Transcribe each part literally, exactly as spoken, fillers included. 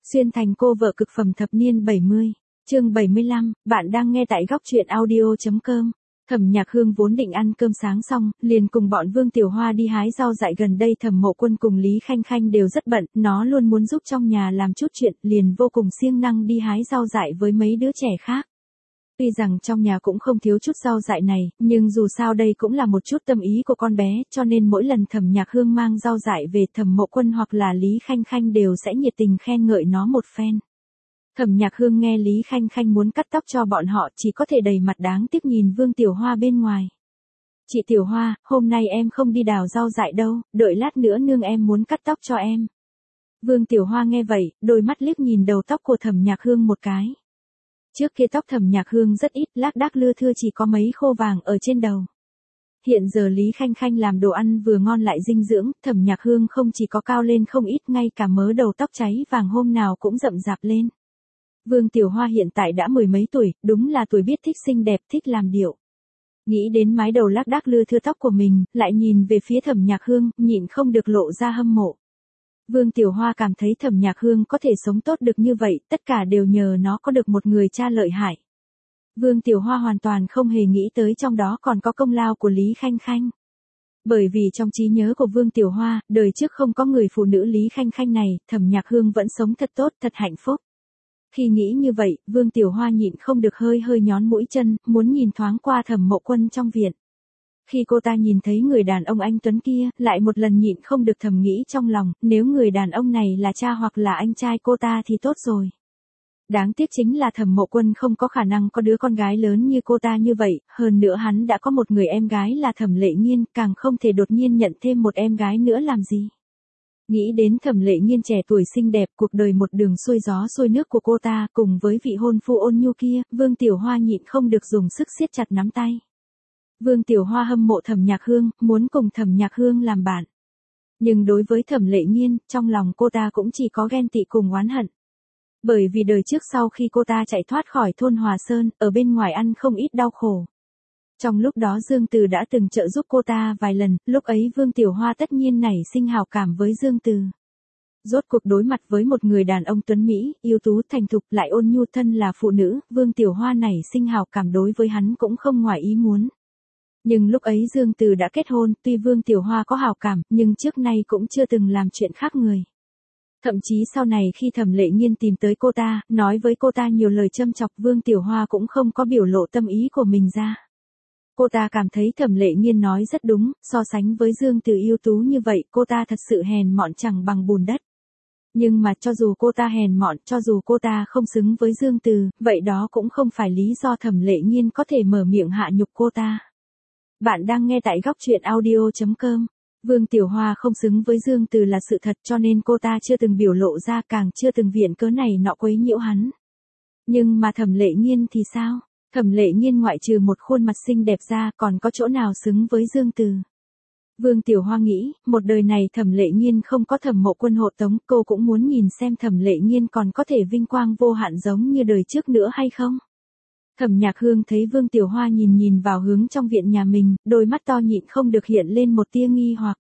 Xuyên thành cô vợ cực phẩm thập niên bảy mươi, chương bảy mươi lăm, bạn đang nghe tại góc truyện audio chấm com. Thẩm Nhạc Hương vốn định ăn cơm sáng xong, liền cùng bọn Vương Tiểu Hoa đi hái rau dại. Gần đây Thẩm Mộ Quân cùng Lý Khanh Khanh đều rất bận, nó luôn muốn giúp trong nhà làm chút chuyện, liền vô cùng siêng năng đi hái rau dại với mấy đứa trẻ khác. Tuy rằng trong nhà cũng không thiếu chút rau dại này, nhưng dù sao đây cũng là một chút tâm ý của con bé, cho nên mỗi lần Thẩm Nhạc Hương mang rau dại về, Thẩm Mộ Quân hoặc là Lý Khanh Khanh đều sẽ nhiệt tình khen ngợi nó một phen. Thẩm Nhạc Hương nghe Lý Khanh Khanh muốn cắt tóc cho bọn họ, chỉ có thể đầy mặt đáng tiếc nhìn Vương Tiểu Hoa bên ngoài. Chị Tiểu Hoa, hôm nay em không đi đào rau dại đâu, đợi lát nữa nương em muốn cắt tóc cho em. Vương Tiểu Hoa nghe vậy, đôi mắt liếc nhìn đầu tóc của Thẩm Nhạc Hương một cái. Trước kia tóc Thẩm Nhạc Hương rất ít, lác đác lưa thưa chỉ có mấy khô vàng ở trên đầu. Hiện giờ Lý Khanh Khanh làm đồ ăn vừa ngon lại dinh dưỡng, Thẩm Nhạc Hương không chỉ có cao lên không ít, ngay cả mớ đầu tóc cháy vàng hôm nào cũng rậm rạp lên. Vương Tiểu Hoa hiện tại đã mười mấy tuổi, đúng là tuổi biết thích xinh đẹp, thích làm điệu. Nghĩ đến mái đầu lác đác lưa thưa tóc của mình, lại nhìn về phía Thẩm Nhạc Hương, nhịn không được lộ ra hâm mộ. Vương Tiểu Hoa cảm thấy Thẩm Nhạc Hương có thể sống tốt được như vậy, tất cả đều nhờ nó có được một người cha lợi hại. Vương Tiểu Hoa hoàn toàn không hề nghĩ tới trong đó còn có công lao của Lý Khanh Khanh. Bởi vì trong trí nhớ của Vương Tiểu Hoa, đời trước không có người phụ nữ Lý Khanh Khanh này, Thẩm Nhạc Hương vẫn sống thật tốt, thật hạnh phúc. Khi nghĩ như vậy, Vương Tiểu Hoa nhịn không được hơi hơi nhón mũi chân, muốn nhìn thoáng qua Thẩm Mộ Quân trong viện. Khi cô ta nhìn thấy người đàn ông anh tuấn kia, lại một lần nhịn không được thầm nghĩ trong lòng, nếu người đàn ông này là cha hoặc là anh trai cô ta thì tốt rồi. Đáng tiếc chính là Thẩm Mộ Quân không có khả năng có đứa con gái lớn như cô ta như vậy, hơn nữa hắn đã có một người em gái là Thẩm Lệ Nghiên, càng không thể đột nhiên nhận thêm một em gái nữa làm gì. Nghĩ đến Thẩm Lệ Nghiên trẻ tuổi xinh đẹp, cuộc đời một đường xuôi gió xuôi nước của cô ta, cùng với vị hôn phu ôn nhu kia, Vương Tiểu Hoa nhịn không được dùng sức siết chặt nắm tay. Vương Tiểu Hoa hâm mộ Thẩm Nhạc Hương, muốn cùng Thẩm Nhạc Hương làm bạn. Nhưng đối với Thẩm Lệ Nghiên, trong lòng cô ta cũng chỉ có ghen tị cùng oán hận. Bởi vì đời trước sau khi cô ta chạy thoát khỏi thôn Hòa Sơn, ở bên ngoài ăn không ít đau khổ. Trong lúc đó Dương Từ đã từng trợ giúp cô ta vài lần, lúc ấy Vương Tiểu Hoa tất nhiên nảy sinh hảo cảm với Dương Từ. Rốt cuộc đối mặt với một người đàn ông tuấn Mỹ, yêu tú thành thục lại ôn nhu, thân là phụ nữ, Vương Tiểu Hoa nảy sinh hảo cảm đối với hắn cũng không ngoài ý muốn. Nhưng lúc ấy Dương Từ đã kết hôn, tuy Vương Tiểu Hoa có hảo cảm, nhưng trước nay cũng chưa từng làm chuyện khác người. Thậm chí sau này khi Thẩm Lệ Nghiên tìm tới cô ta, nói với cô ta nhiều lời châm chọc, Vương Tiểu Hoa cũng không có biểu lộ tâm ý của mình ra. Cô ta cảm thấy Thẩm Lệ Nghiên nói rất đúng, so sánh với Dương Từ yêu tú như vậy, cô ta thật sự hèn mọn chẳng bằng bùn đất. Nhưng mà cho dù cô ta hèn mọn, cho dù cô ta không xứng với Dương Từ, vậy đó cũng không phải lý do Thẩm Lệ Nghiên có thể mở miệng hạ nhục cô ta. Bạn đang nghe tại góc truyện audio chấm com. Vương Tiểu Hoa không xứng với Dương Từ là sự thật, cho nên cô ta chưa từng biểu lộ ra, càng chưa từng viện cớ này nọ quấy nhiễu hắn. Nhưng mà Thẩm Lệ Nghiên thì sao? Thẩm Lệ Nghiên ngoại trừ một khuôn mặt xinh đẹp ra còn có chỗ nào xứng với Dương Từ? Vương Tiểu Hoa nghĩ, một đời này Thẩm Lệ Nghiên không có Thẩm Mộ Quân hộ tống, cô cũng muốn nhìn xem Thẩm Lệ Nghiên còn có thể vinh quang vô hạn giống như đời trước nữa hay không? Thẩm Nhạc Hương thấy Vương Tiểu Hoa nhìn nhìn vào hướng trong viện nhà mình, đôi mắt to nhịn không được hiện lên một tia nghi hoặc.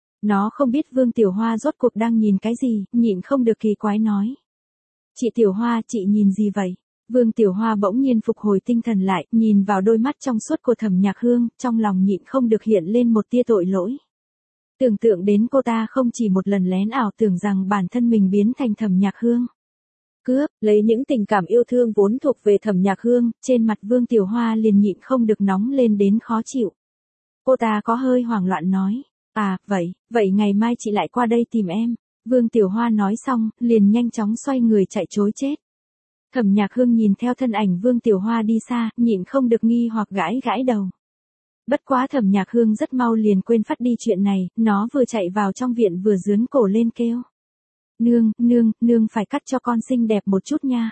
Nó không biết Vương Tiểu Hoa rốt cuộc đang nhìn cái gì, nhịn không được kỳ quái nói. Chị Tiểu Hoa, chị nhìn gì vậy? Vương Tiểu Hoa bỗng nhiên phục hồi tinh thần lại, nhìn vào đôi mắt trong suốt của Thẩm Nhạc Hương, trong lòng nhịn không được hiện lên một tia tội lỗi. Tưởng tượng đến cô ta không chỉ một lần lén ảo tưởng rằng bản thân mình biến thành Thẩm Nhạc Hương. Cướp, lấy những tình cảm yêu thương vốn thuộc về Thẩm Nhạc Hương, trên mặt Vương Tiểu Hoa liền nhịn không được nóng lên đến khó chịu. Cô ta có hơi hoảng loạn nói, à, vậy, vậy ngày mai chị lại qua đây tìm em. Vương Tiểu Hoa nói xong, liền nhanh chóng xoay người chạy trối chết. Thẩm Nhạc Hương nhìn theo thân ảnh Vương Tiểu Hoa đi xa, nhịn không được nghi hoặc gãi gãi đầu. Bất quá Thẩm Nhạc Hương rất mau liền quên phát đi chuyện này, nó vừa chạy vào trong viện vừa giương cổ lên kêu. Nương, nương, nương phải cắt cho con xinh đẹp một chút nha.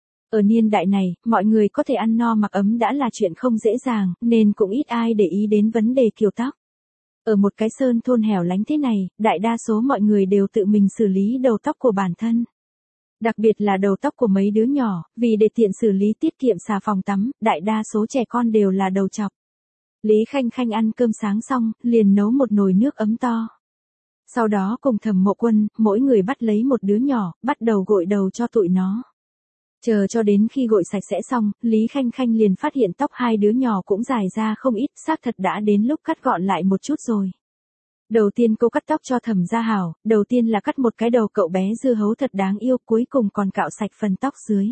Ở niên đại này, mọi người có thể ăn no mặc ấm đã là chuyện không dễ dàng, nên cũng ít ai để ý đến vấn đề kiểu tóc. Ở một cái sơn thôn hẻo lánh thế này, đại đa số mọi người đều tự mình xử lý đầu tóc của bản thân. Đặc biệt là đầu tóc của mấy đứa nhỏ, vì để tiện xử lý tiết kiệm xà phòng tắm, đại đa số trẻ con đều là đầu chọc. Lý Khanh Khanh ăn cơm sáng xong, liền nấu một nồi nước ấm to. Sau đó cùng Thẩm Mộ Quân, mỗi người bắt lấy một đứa nhỏ, bắt đầu gội đầu cho tụi nó. Chờ cho đến khi gội sạch sẽ xong, Lý Khanh Khanh liền phát hiện tóc hai đứa nhỏ cũng dài ra không ít, xác thật đã đến lúc cắt gọn lại một chút rồi. Đầu tiên cô cắt tóc cho Thẩm Gia Hảo, đầu tiên là cắt một cái đầu cậu bé dưa hấu thật đáng yêu, cuối cùng còn cạo sạch phần tóc dưới.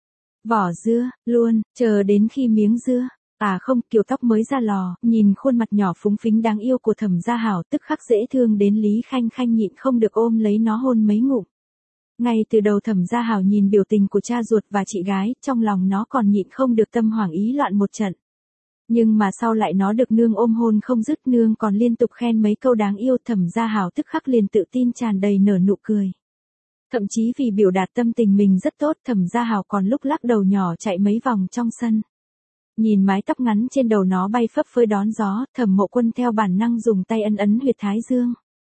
Vỏ dưa, luôn, chờ đến khi miếng dưa. À không, kiểu tóc mới ra lò, nhìn khuôn mặt nhỏ phúng phính đáng yêu của Thẩm Gia Hảo tức khắc dễ thương đến Lý Khanh Khanh nhịn không được ôm lấy nó hôn mấy ngụm. Ngay từ đầu Thẩm Gia Hảo nhìn biểu tình của cha ruột và chị gái, trong lòng nó còn nhịn không được tâm hoảng ý loạn một trận. Nhưng mà sau lại nó được nương ôm hôn không dứt, nương còn liên tục khen mấy câu đáng yêu, Thẩm Gia Hảo tức khắc liền tự tin tràn đầy nở nụ cười. Thậm chí vì biểu đạt tâm tình mình rất tốt, Thẩm Gia Hảo còn lúc lắc đầu nhỏ chạy mấy vòng trong sân. Nhìn mái tóc ngắn trên đầu nó bay phấp phới đón gió, Thẩm Mộ Quân theo bản năng dùng tay ấn ấn huyệt thái dương.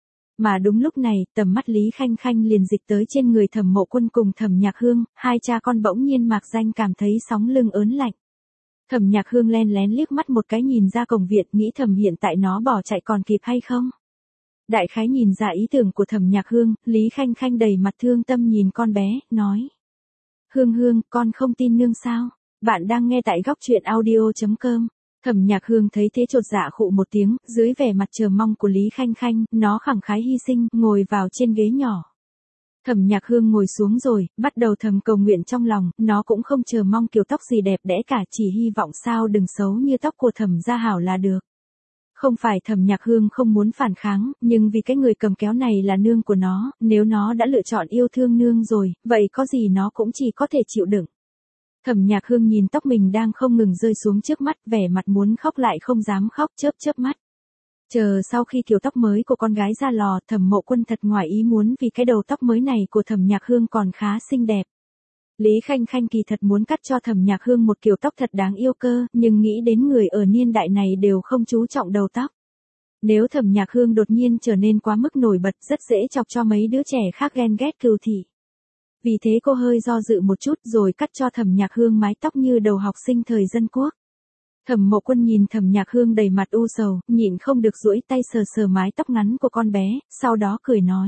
Mà đúng lúc này, tầm mắt Lý Khanh Khanh liền dịch tới trên người Thẩm Mộ Quân cùng Thẩm Nhạc Hương, hai cha con bỗng nhiên mạc danh cảm thấy sóng lưng ớn lạnh. Thẩm Nhạc Hương len lén liếc mắt một cái nhìn ra cổng viện, nghĩ thầm hiện tại nó bỏ chạy còn kịp hay không. Đại khái nhìn ra ý tưởng của Thẩm Nhạc Hương, Lý Khanh Khanh đầy mặt thương tâm nhìn con bé, nói. Hương Hương, con không tin nương sao? Bạn đang nghe tại góc truyện audio chấm com. Thẩm Nhạc Hương thấy thế chột dạ khụ một tiếng, dưới vẻ mặt chờ mong của Lý Khanh Khanh, nó khẳng khái hy sinh, ngồi vào trên ghế nhỏ. Thẩm Nhạc Hương ngồi xuống rồi, bắt đầu thầm cầu nguyện trong lòng, nó cũng không chờ mong kiểu tóc gì đẹp đẽ cả, chỉ hy vọng sao đừng xấu như tóc của Thẩm Gia Hảo là được. Không phải Thẩm Nhạc Hương không muốn phản kháng, nhưng vì cái người cầm kéo này là nương của nó, nếu nó đã lựa chọn yêu thương nương rồi, vậy có gì nó cũng chỉ có thể chịu đựng. Thẩm Nhạc Hương nhìn tóc mình đang không ngừng rơi xuống trước mắt, vẻ mặt muốn khóc lại không dám khóc, chớp chớp mắt. Chờ sau khi kiểu tóc mới của con gái ra lò, Thẩm Mộ Quân thật ngoài ý muốn vì cái đầu tóc mới này của Thẩm Nhạc Hương còn khá xinh đẹp. Lý Khanh Khanh kỳ thật muốn cắt cho Thẩm Nhạc Hương một kiểu tóc thật đáng yêu cơ, nhưng nghĩ đến người ở niên đại này đều không chú trọng đầu tóc. Nếu Thẩm Nhạc Hương đột nhiên trở nên quá mức nổi bật, rất dễ chọc cho mấy đứa trẻ khác ghen ghét cừu thị. Vì thế cô hơi do dự một chút rồi cắt cho Thẩm Nhạc Hương mái tóc như đầu học sinh thời dân quốc. Thẩm Mộ Quân nhìn Thẩm Nhạc Hương đầy mặt u sầu, nhịn không được duỗi tay sờ sờ mái tóc ngắn của con bé, sau đó cười nói.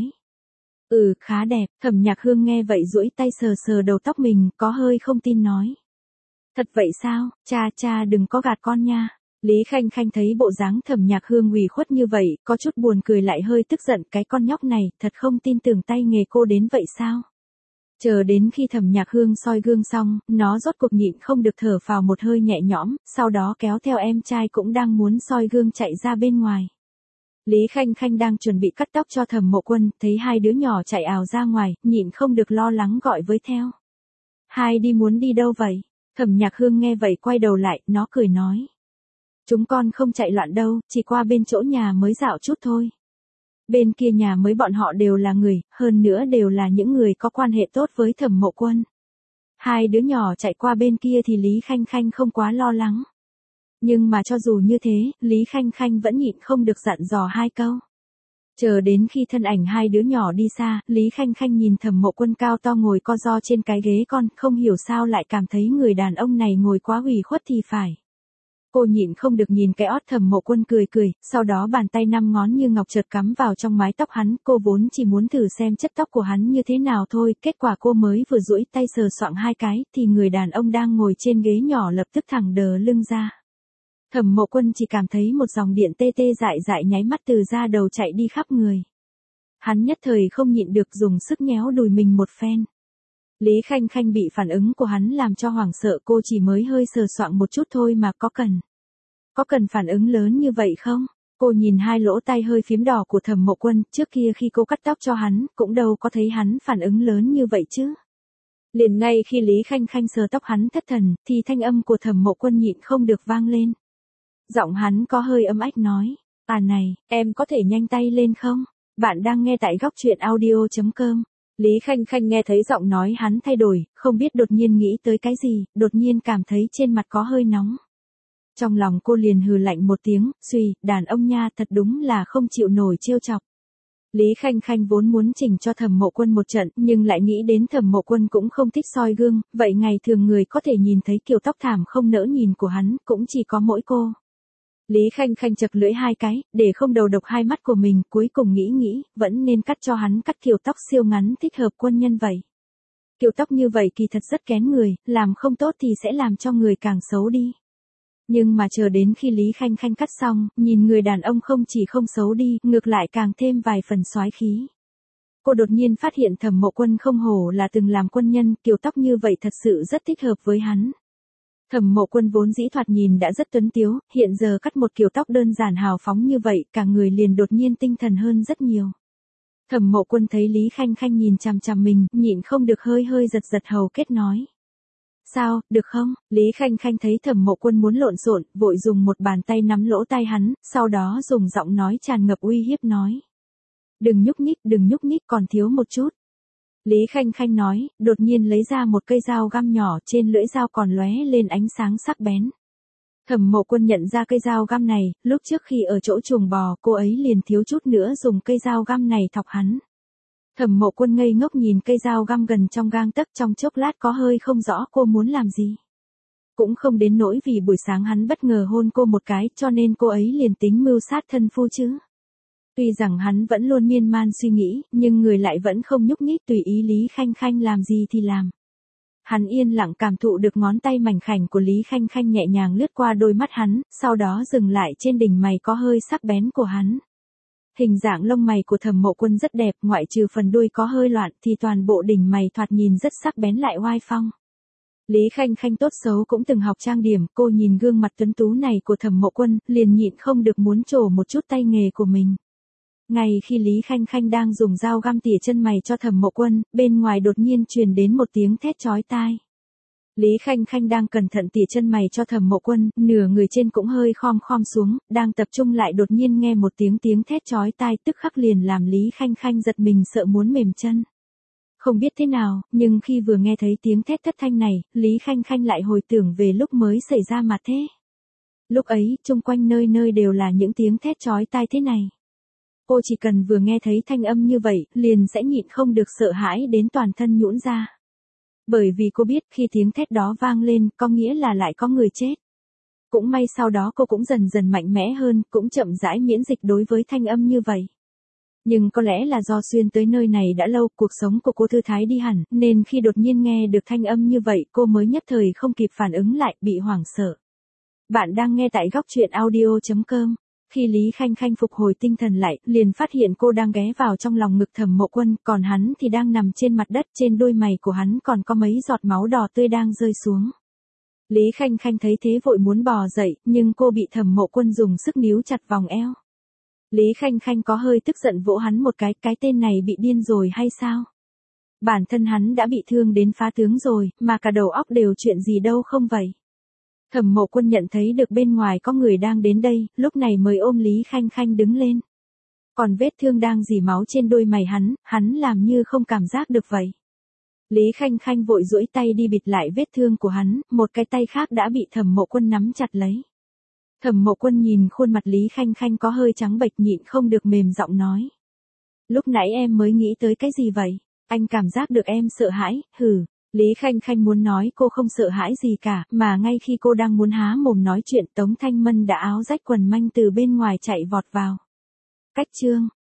Ừ, khá đẹp. Thẩm Nhạc Hương nghe vậy duỗi tay sờ sờ đầu tóc mình, có hơi không tin nói. Thật vậy sao, cha cha đừng có gạt con nha. Lý Khanh Khanh thấy bộ dáng Thẩm Nhạc Hương ủy khuất như vậy, có chút buồn cười lại hơi tức giận, cái con nhóc này, thật không tin tưởng tay nghề cô đến vậy sao? Chờ đến khi Thẩm Nhạc Hương soi gương xong, nó rốt cuộc nhịn không được thở phào một hơi nhẹ nhõm, sau đó kéo theo em trai cũng đang muốn soi gương chạy ra bên ngoài. Lý Khanh Khanh đang chuẩn bị cắt tóc cho Thẩm Mộ Quân, thấy hai đứa nhỏ chạy ào ra ngoài, nhịn không được lo lắng gọi với theo. Hai đi muốn đi đâu vậy? Thẩm Nhạc Hương nghe vậy quay đầu lại, nó cười nói. Chúng con không chạy loạn đâu, chỉ qua bên chỗ nhà mới dạo chút thôi. Bên kia nhà mới bọn họ đều là người, hơn nữa đều là những người có quan hệ tốt với Thẩm Mộ Quân. Hai đứa nhỏ chạy qua bên kia thì Lý Khanh Khanh không quá lo lắng. Nhưng mà cho dù như thế, Lý Khanh Khanh vẫn nhịn không được dặn dò hai câu. Chờ đến khi thân ảnh hai đứa nhỏ đi xa, Lý Khanh Khanh nhìn Thẩm Mộ Quân cao to ngồi co ro trên cái ghế con, không hiểu sao lại cảm thấy người đàn ông này ngồi quá ủy khuất thì phải. Cô nhịn không được nhìn cái ót Thẩm Mộ Quân cười cười, sau đó bàn tay năm ngón như ngọc chợt cắm vào trong mái tóc hắn, cô vốn chỉ muốn thử xem chất tóc của hắn như thế nào thôi, kết quả cô mới vừa duỗi tay sờ soạng hai cái, thì người đàn ông đang ngồi trên ghế nhỏ lập tức thẳng đờ lưng ra. Thẩm Mộ Quân chỉ cảm thấy một dòng điện tê tê dại dại nháy mắt từ da đầu chạy đi khắp người. Hắn nhất thời không nhịn được dùng sức nhéo đùi mình một phen. Lý Khanh Khanh bị phản ứng của hắn làm cho hoảng sợ, cô chỉ mới hơi sờ soạng một chút thôi mà có cần. Có cần phản ứng lớn như vậy không? Cô nhìn hai lỗ tai hơi phím đỏ của Thẩm Mộ Quân, trước kia khi cô cắt tóc cho hắn, cũng đâu có thấy hắn phản ứng lớn như vậy chứ. Liền ngay khi Lý Khanh Khanh sờ tóc hắn thất thần, thì thanh âm của Thẩm Mộ Quân nhịn không được vang lên. Giọng hắn có hơi âm ách nói, à này, em có thể nhanh tay lên không? Bạn đang nghe tại góc truyện audio chấm com. Lý Khanh Khanh nghe thấy giọng nói hắn thay đổi, không biết đột nhiên nghĩ tới cái gì, đột nhiên cảm thấy trên mặt có hơi nóng. Trong lòng cô liền hừ lạnh một tiếng, suy, đàn ông nha thật đúng là không chịu nổi trêu chọc. Lý Khanh Khanh vốn muốn chỉnh cho Thẩm Mộ Quân một trận, nhưng lại nghĩ đến Thẩm Mộ Quân cũng không thích soi gương, vậy ngày thường người có thể nhìn thấy kiểu tóc thảm không nỡ nhìn của hắn, cũng chỉ có mỗi cô. Lý Khanh Khanh chật lưỡi hai cái, để không đầu độc hai mắt của mình, cuối cùng nghĩ nghĩ, vẫn nên cắt cho hắn cắt kiểu tóc siêu ngắn thích hợp quân nhân vậy. Kiểu tóc như vậy kỳ thật rất kén người, làm không tốt thì sẽ làm cho người càng xấu đi. Nhưng mà chờ đến khi Lý Khanh Khanh cắt xong, nhìn người đàn ông không chỉ không xấu đi, ngược lại càng thêm vài phần soái khí. Cô đột nhiên phát hiện Thẩm Mộ Quân không hổ là từng làm quân nhân, kiểu tóc như vậy thật sự rất thích hợp với hắn. Thẩm Mộ Quân vốn dĩ thoạt nhìn đã rất tuấn tiếu, hiện giờ cắt một kiểu tóc đơn giản hào phóng như vậy, cả người liền đột nhiên tinh thần hơn rất nhiều. Thẩm Mộ Quân thấy Lý Khanh Khanh nhìn chằm chằm mình, nhịn không được hơi hơi giật giật hầu kết nói. Sao, được không? Lý Khanh Khanh thấy Thẩm Mộ Quân muốn lộn xộn, vội dùng một bàn tay nắm lỗ tai hắn, sau đó dùng giọng nói tràn ngập uy hiếp nói. Đừng nhúc nhích, đừng nhúc nhích, còn thiếu một chút. Lý Khanh Khanh nói, đột nhiên lấy ra một cây dao găm nhỏ, trên lưỡi dao còn lóe lên ánh sáng sắc bén. Thẩm Mộ Quân nhận ra cây dao găm này, lúc trước khi ở chỗ chuồng bò, cô ấy liền thiếu chút nữa dùng cây dao găm này thọc hắn. Thẩm Mộ Quân ngây ngốc nhìn cây dao găm gần trong gang tấc, trong chốc lát có hơi không rõ cô muốn làm gì. Cũng không đến nỗi vì buổi sáng hắn bất ngờ hôn cô một cái, cho nên cô ấy liền tính mưu sát thân phu chứ. Tuy rằng hắn vẫn luôn miên man suy nghĩ, nhưng người lại vẫn không nhúc nhích, tùy ý Lý Khanh Khanh làm gì thì làm. Hắn yên lặng cảm thụ được ngón tay mảnh khảnh của Lý Khanh Khanh nhẹ nhàng lướt qua đôi mắt hắn, sau đó dừng lại trên đỉnh mày có hơi sắc bén của hắn. Hình dạng lông mày của Thẩm Mộ Quân rất đẹp, ngoại trừ phần đuôi có hơi loạn thì toàn bộ đỉnh mày thoạt nhìn rất sắc bén lại oai phong. Lý Khanh Khanh tốt xấu cũng từng học trang điểm, cô nhìn gương mặt tuấn tú này của Thẩm Mộ Quân, liền nhịn không được muốn trổ một chút tay nghề của mình. Ngay khi Lý Khanh Khanh đang dùng dao găm tỉa chân mày cho Thẩm Mộ Quân, bên ngoài đột nhiên truyền đến một tiếng thét chói tai. Lý Khanh Khanh đang cẩn thận tỉa chân mày cho Thẩm Mộ Quân, nửa người trên cũng hơi khom khom xuống, đang tập trung lại đột nhiên nghe một tiếng tiếng thét chói tai, tức khắc liền làm Lý Khanh Khanh giật mình sợ muốn mềm chân. Không biết thế nào, nhưng khi vừa nghe thấy tiếng thét thất thanh này, Lý Khanh Khanh lại hồi tưởng về lúc mới xảy ra mà thế. Lúc ấy, chung quanh nơi nơi đều là những tiếng thét chói tai thế này. Cô chỉ cần vừa nghe thấy thanh âm như vậy, liền sẽ nhịn không được sợ hãi đến toàn thân nhũn ra. Bởi vì cô biết khi tiếng thét đó vang lên, có nghĩa là lại có người chết. Cũng may sau đó cô cũng dần dần mạnh mẽ hơn, cũng chậm rãi miễn dịch đối với thanh âm như vậy. Nhưng có lẽ là do xuyên tới nơi này đã lâu, cuộc sống của cô thư thái đi hẳn, nên khi đột nhiên nghe được thanh âm như vậy, cô mới nhất thời không kịp phản ứng lại, bị hoảng sợ. Bạn đang nghe tại góc truyện audio chấm com. Khi Lý Khanh Khanh phục hồi tinh thần lại, liền phát hiện cô đang ghé vào trong lòng ngực Thẩm Mộ Quân, còn hắn thì đang nằm trên mặt đất, trên đôi mày của hắn còn có mấy giọt máu đỏ tươi đang rơi xuống. Lý Khanh Khanh thấy thế vội muốn bò dậy, nhưng cô bị Thẩm Mộ Quân dùng sức níu chặt vòng eo. Lý Khanh Khanh có hơi tức giận vỗ hắn một cái, cái tên này bị điên rồi hay sao? Bản thân hắn đã bị thương đến phá tướng rồi, mà cả đầu óc đều chuyện gì đâu không vậy? Thẩm Mộ Quân nhận thấy được bên ngoài có người đang đến đây, lúc này mới ôm Lý Khanh Khanh đứng lên. Còn vết thương đang rỉ máu trên đôi mày hắn, hắn làm như không cảm giác được vậy. Lý Khanh Khanh vội duỗi tay đi bịt lại vết thương của hắn, một cái tay khác đã bị Thẩm Mộ Quân nắm chặt lấy. Thẩm Mộ Quân nhìn khuôn mặt Lý Khanh Khanh có hơi trắng bệch, nhịn không được mềm giọng nói. Lúc nãy em mới nghĩ tới cái gì vậy? Anh cảm giác được em sợ hãi, hừ. Lý Khanh Khanh muốn nói cô không sợ hãi gì cả, mà ngay khi cô đang muốn há mồm nói chuyện, Tống Thanh Mân đã áo rách quần manh từ bên ngoài chạy vọt vào. Cách chương